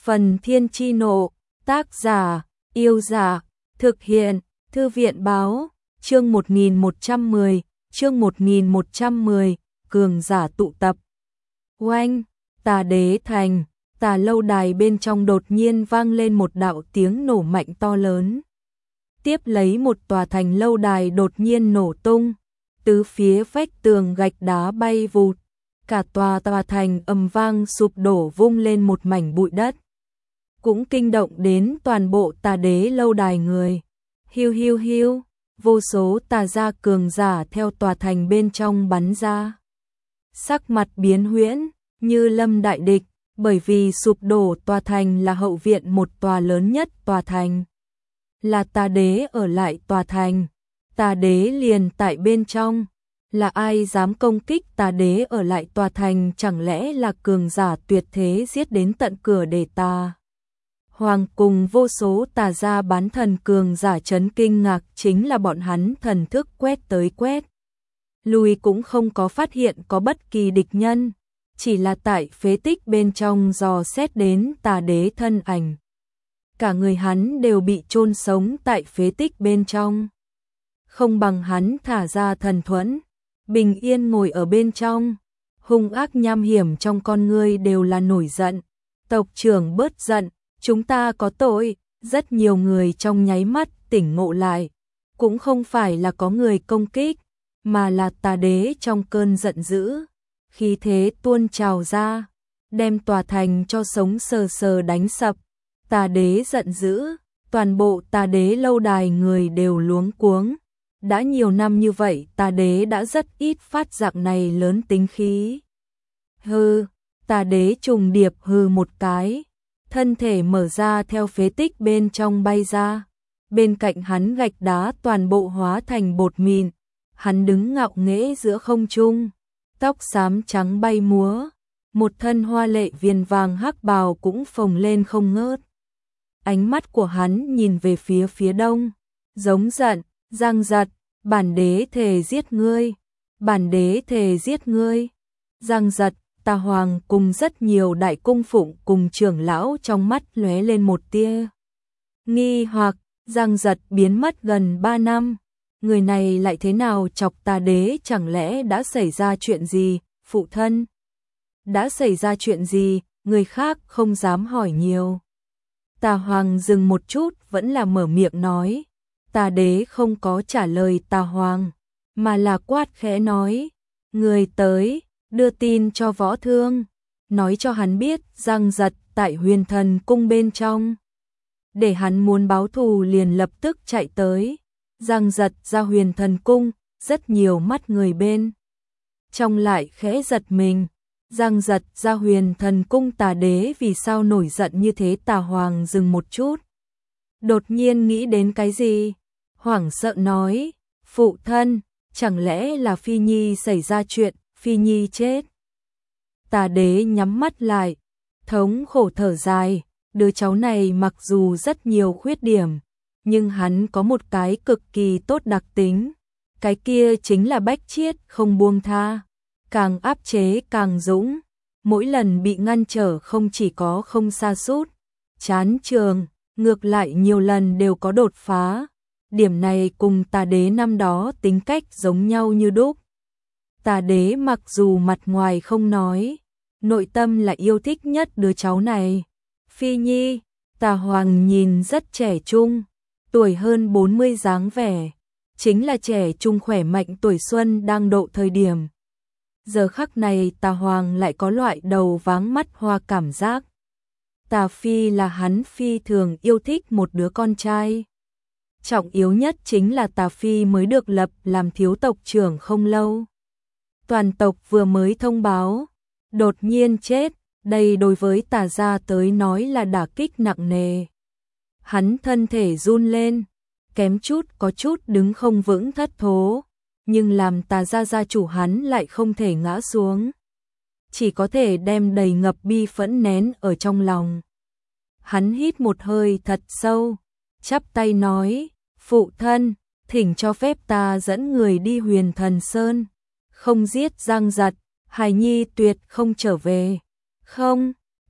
Phần Thiên Chi Nộ, tác giả, Yêu Giả, thực hiện, Thư viện Báo, chương 1110, chương 1110, cường giả tụ tập. Oanh, Tà Đế Thành, Tà lâu đài bên trong đột nhiên vang lên một đạo tiếng nổ mạnh to lớn. Tiếp lấy một tòa thành lâu đài đột nhiên nổ tung, tứ phía vách tường gạch đá bay vụt, cả tòa thành ầm vang sụp đổ vung lên một mảnh bụi đất. Cũng kinh động đến toàn bộ Tà Đế lâu đài người. Hiu hiu hiu, vô số tà gia cường giả theo tòa thành bên trong bắn ra. Sắc mặt biến huyễn, như lâm đại địch, bởi vì sụp đổ tòa thành là hậu viện một tòa lớn nhất tòa thành. Là Tà Đế ở lại tòa thành, Tà Đế liền tại bên trong. Là ai dám công kích Tà Đế ở lại tòa thành, chẳng lẽ là cường giả tuyệt thế giết đến tận cửa để Tà Hoàng cùng vô số tà gia bán thần cường giả chấn kinh ngạc, chính là bọn hắn thần thức quét tới quét lui cũng không có phát hiện có bất kỳ địch nhân, chỉ là tại phế tích bên trong dò xét đến Tà Đế thân ảnh. Cả người hắn đều bị chôn sống tại phế tích bên trong. Không bằng hắn thả ra thần thuẫn, bình yên ngồi ở bên trong, hung ác nham hiểm trong con ngươi đều là nổi giận. Tộc trưởng bớt giận, chúng ta có tội. Rất nhiều người trong nháy mắt tỉnh ngộ lại, cũng không phải là có người công kích, mà là Tà Đế trong cơn giận dữ, khí thế tuôn trào ra, đem tòa thành cho sống sờ sờ đánh sập. Tà Đế giận dữ, toàn bộ Tà Đế lâu đài người đều luống cuống. Đã nhiều năm như vậy, Tà Đế đã rất ít phát dạng này lớn tính khí. Hừ, Tà Đế trùng điệp hừ một cái, thân thể mở ra theo phế tích bên trong bay ra. Bên cạnh hắn gạch đá toàn bộ hóa thành bột mịn, hắn đứng ngạo nghễ giữa không trung, tóc xám trắng bay múa, một thân hoa lệ viền vàng hắc bào cũng phồng lên không ngớt. Ánh mắt của hắn nhìn về phía đông, giống giận, giang giật, bản đế thề giết ngươi, bản đế thề giết ngươi. Giang giật, Tà Hoàng cùng rất nhiều đại cung phụng cùng trưởng lão trong mắt lóe lên một tia nghi hoặc. Giang giật biến mất gần 3 năm, người này lại thế nào chọc Tà Đế, chẳng lẽ đã xảy ra chuyện gì? Phụ thân, đã xảy ra chuyện gì? Người khác không dám hỏi nhiều. Tà Hoàng dừng một chút vẫn là mở miệng nói. Tà Đế không có trả lời Tà Hoàng, mà là quát khẽ nói, người tới, đưa tin cho Võ Thương, nói cho hắn biết Giang giật tại Huyền Thần cung bên trong, để hắn muốn báo thù liền lập tức chạy tới. Giang giật ra Huyền Thần cung, rất nhiều mắt người bên trong lại khẽ giật mình. Giang giật ra Huyền Thần cung, Tà Đế vì sao nổi giận như thế? Tà Hoàng dừng một chút, đột nhiên nghĩ đến cái gì, hoảng sợ nói, phụ thân, chẳng lẽ là Phi Nhi xảy ra chuyện, Phi Nhi chết? Tà Đế nhắm mắt lại, thống khổ thở dài, đứa cháu này mặc dù rất nhiều khuyết điểm, nhưng hắn có một cái cực kỳ tốt đặc tính, cái kia chính là bách chiết không buông tha, càng áp chế càng dũng, mỗi lần bị ngăn trở không chỉ có không sa sút chán trường, ngược lại nhiều lần đều có đột phá. Điểm này cùng Tà Đế năm đó tính cách giống nhau như đúc. Tà Đế mặc dù mặt ngoài không nói, nội tâm là yêu thích nhất đứa cháu này. Phi Nhi, Tà Hoàng nhìn rất trẻ trung, tuổi hơn 40 dáng vẻ, chính là trẻ trung khỏe mạnh tuổi xuân đang độ thời điểm. Giờ khắc này Tà Hoàng lại có loại đầu váng mắt hoa cảm giác. Tà Phi là hắn phi thường yêu thích một đứa con trai. Trọng yếu nhất chính là Tà Phi mới được lập làm thiếu tộc trưởng không lâu. Toàn tộc vừa mới thông báo, đột nhiên chết, đây đối với Tà gia tới nói là đả kích nặng nề. Hắn thân thể run lên, kém chút có chút đứng không vững thất thố, nhưng làm Tà gia gia chủ hắn lại không thể ngã xuống, chỉ có thể đem đầy ngập bi phẫn nén ở trong lòng. Hắn hít một hơi thật sâu, chắp tay nói, phụ thân, thỉnh cho phép ta dẫn người đi Huyền Thần Sơn, không giết Giang giật, hài nhi tuyệt không trở về. Không,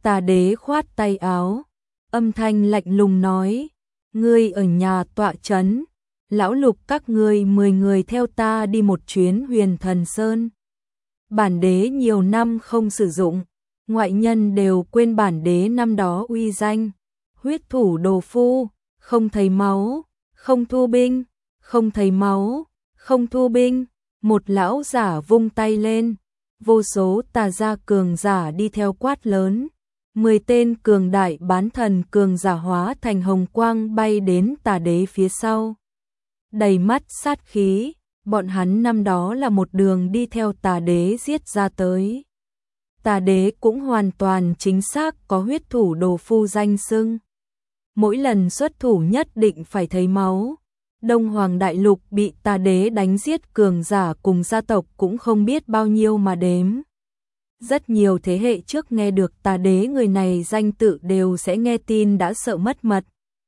Tà đế khoát tay áo, âm thanh lạnh lùng nói, ngươi ở nhà tọa trấn, lão Lục các ngươi 10 người theo ta đi một chuyến Huyền Thần Sơn. Bản đế nhiều năm không sử dụng, ngoại nhân đều quên bản đế năm đó uy danh, huyết thủ đồ phu, không thấy máu, không thu binh, không thấy máu, không thu binh. Một lão giả vung tay lên, vô số tà gia cường giả đi theo quát lớn, 10 tên cường đại bán thần cường giả hóa thành hồng quang bay đến tà đế phía sau. Đầy mắt sát khí, bọn hắn năm đó là một đường đi theo tà đế giết ra tới. Tà đế cũng hoàn toàn chính xác có huyết thủ đồ phu danh xưng. Mỗi lần xuất thủ nhất định phải thấy máu. Đông Hoàng Đại Lục bị tà đế đánh giết cường giả cùng gia tộc cũng không biết bao nhiêu mà đếm. Rất nhiều thế hệ trước nghe được tà đế người này danh tự đều sẽ nghe tin đã sợ mất mật.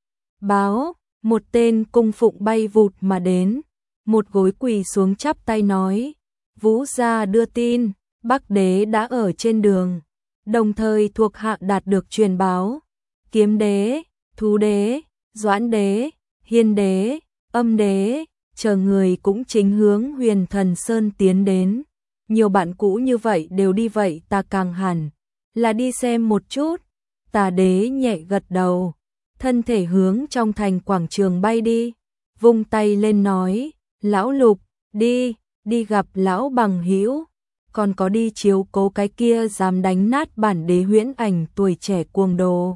Báo, một tên cung phụng bay vụt mà đến, một gối quỳ xuống chắp tay nói, Vũ gia đưa tin, Bắc đế đã ở trên đường, đồng thời thuộc hạ đạt được truyền báo, Kiếm đế, Thú đế, Doãn đế, Hiên đế, Âm đế, chờ người cũng chính hướng Huyền Thần Sơn tiến đến. Nhiều bạn cũ như vậy đều đi vậy ta càng hẳn là đi xem một chút. Tà đế nhẹ gật đầu, thân thể hướng trong thành quảng trường bay đi, vung tay lên nói, lão Lục, đi gặp lão bằng hữu, còn có đi chiếu cố cái kia dám đánh nát bản đế huyễn ảnh tuổi trẻ cuồng đồ.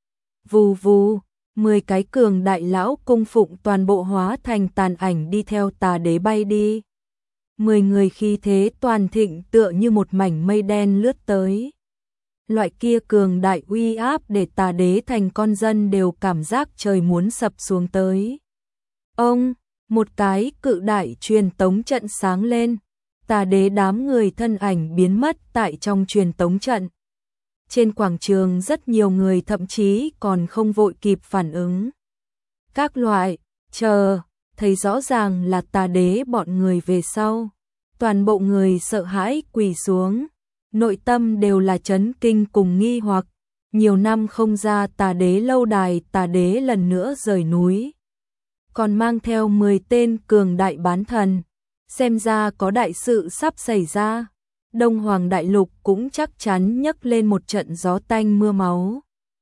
Vù vù, 10 cái cường đại lão cung phụng toàn bộ hóa thành tàn ảnh đi theo tà đế bay đi. 10 người khí thế toàn thịnh tựa như một mảnh mây đen lướt tới. Loại kia cường đại uy áp để tà đế thành con dân đều cảm giác trời muốn sập xuống tới. Ông, một cái cự đại truyền tống trận sáng lên, tà đế đám người thân ảnh biến mất tại trong truyền tống trận. Trên quảng trường rất nhiều người thậm chí còn không vội kịp phản ứng. Các loại, chờ, thấy rõ ràng là tà đế bọn người về sau. Toàn bộ người sợ hãi quỳ xuống, nội tâm đều là chấn kinh cùng nghi hoặc. Nhiều năm không ra tà đế lâu đài, tà đế lần nữa rời núi. Còn mang theo 10 tên cường đại bán thần, xem ra có đại sự sắp xảy ra. Đông Hoàng Đại Lục cũng chắc chắn nhấc lên một trận gió tanh mưa máu.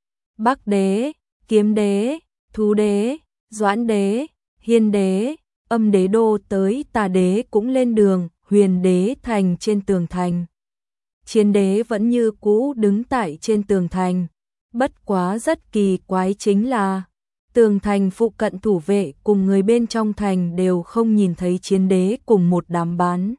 Bắc đế, Kiếm đế, Thú đế, Doãn đế, Hiên đế, Âm đế đô tới, tà đế cũng lên đường, Huyền đế thành trên tường thành. Chiến đế vẫn như cũ đứng tại trên tường thành, bất quá rất kỳ quái chính là tường thành phụ cận thủ vệ cùng người bên trong thành đều không nhìn thấy chiến đế cùng một đám bán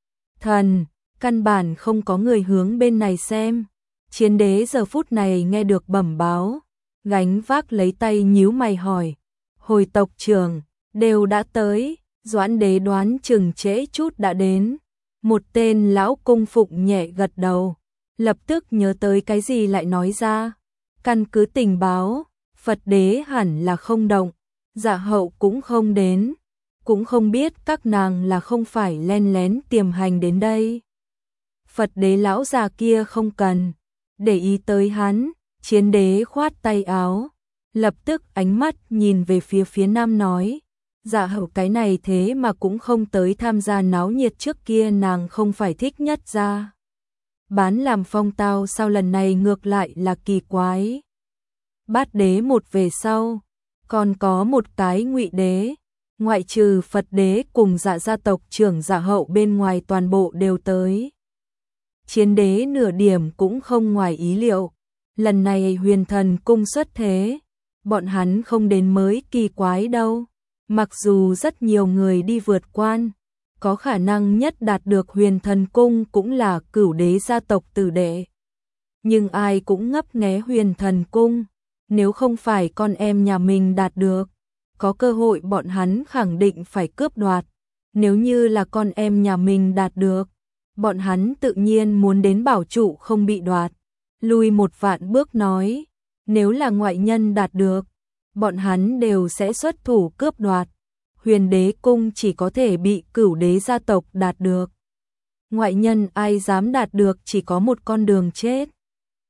thần. Căn bản không có người hướng bên này xem. Chiến đế giờ phút này nghe được bẩm báo, gánh vác lấy tay nhíu mày hỏi, hồi tộc trưởng, đều đã tới. Doãn đế đoán chừng trễ chút đã đến. Một tên lão cung phụng nhẹ gật đầu, lập tức nhớ tới cái gì lại nói ra. Căn cứ tình báo, Phật đế hẳn là không động, Dạ hậu cũng không đến, cũng không biết các nàng là không phải len lén tiềm hành đến đây. Phật đế lão già kia không cần để ý tới hắn. Chiến đế khoát tay áo, lập tức ánh mắt nhìn về phía nam nói, Dạ hậu cái này thế mà cũng không tới tham gia náo nhiệt, trước kia nàng không phải thích nhất ra bán làm phong tao, sao lần này ngược lại là kỳ quái. Bát đế một về sau, còn có một cái Ngụy đế, ngoại trừ Phật đế cùng Dạ gia tộc trưởng Dạ hậu bên ngoài toàn bộ đều tới. Chiến đế nửa điểm cũng không ngoài ý liệu, lần này Huyền Thần cung xuất thế, bọn hắn không đến mới kỳ quái đâu. Mặc dù rất nhiều người đi vượt quan, có khả năng nhất đạt được Huyền Thần cung cũng là Cửu đế gia tộc tử đệ. Nhưng ai cũng ngấp nghé Huyền Thần cung, nếu không phải con em nhà mình đạt được, có cơ hội bọn hắn khẳng định phải cướp đoạt. Nếu như là con em nhà mình đạt được, bọn hắn tự nhiên muốn đến bảo trụ không bị đoạt. Lùi một vạn bước nói, nếu là ngoại nhân đạt được, bọn hắn đều sẽ xuất thủ cướp đoạt. Huyền đế cung chỉ có thể bị Cửu đế gia tộc đạt được. Ngoại nhân ai dám đạt được, chỉ có một con đường chết.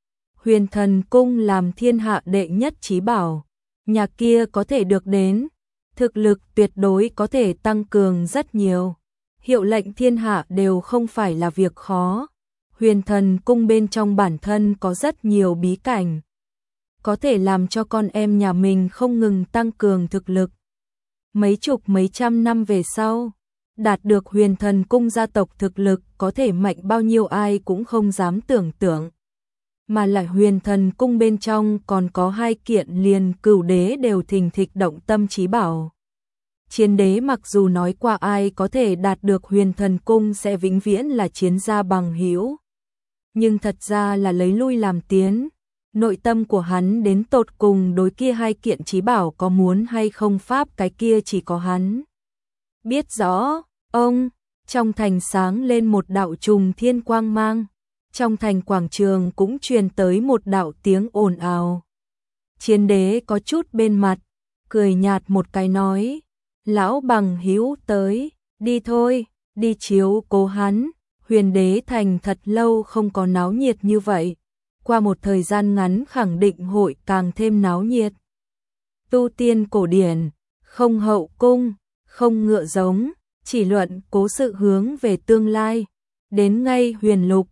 Huyền Thần Cung làm thiên hạ đệ nhất chí bảo, nhà kia có thể được đến, thực lực tuyệt đối có thể tăng cường rất nhiều. Hiệu lệnh thiên hạ đều không phải là việc khó. Huyền Thần Cung bên trong bản thân có rất nhiều bí cảnh, có thể làm cho con em nhà mình không ngừng tăng cường thực lực. Mấy chục mấy trăm năm về sau, đạt được Huyền Thần Cung gia tộc thực lực có thể mạnh bao nhiêu ai cũng không dám tưởng tượng. Mà lại Huyền Thần Cung bên trong còn có 2 kiện liền Cửu Đế đều thình thịch động tâm chí bảo. Chiến đế mặc dù nói qua ai có thể đạt được Huyền Thần Cung sẽ vĩnh viễn là chiến gia bằng hữu, nhưng thật ra là lấy lui làm tiến. Nội tâm của hắn đến tột cùng đối kia 2 kiện chí bảo có muốn hay không pháp cái kia chỉ có hắn biết rõ. Ông, trong thành sáng lên một đạo trùng thiên quang mang, trong thành quảng trường cũng truyền tới một đạo tiếng ồn ào. Chiến đế có chút bên mặt, cười nhạt một cái nói, lão bằng hữu tới, đi thôi, đi chiếu cố hắn. Huyền Đế thành thật lâu không có náo nhiệt như vậy, qua một thời gian ngắn khẳng định hội càng thêm náo nhiệt. Tu tiên cổ điển, không hậu cung, không ngựa giống, chỉ luận cố sự hướng về tương lai. Đến ngay Huyền Lục,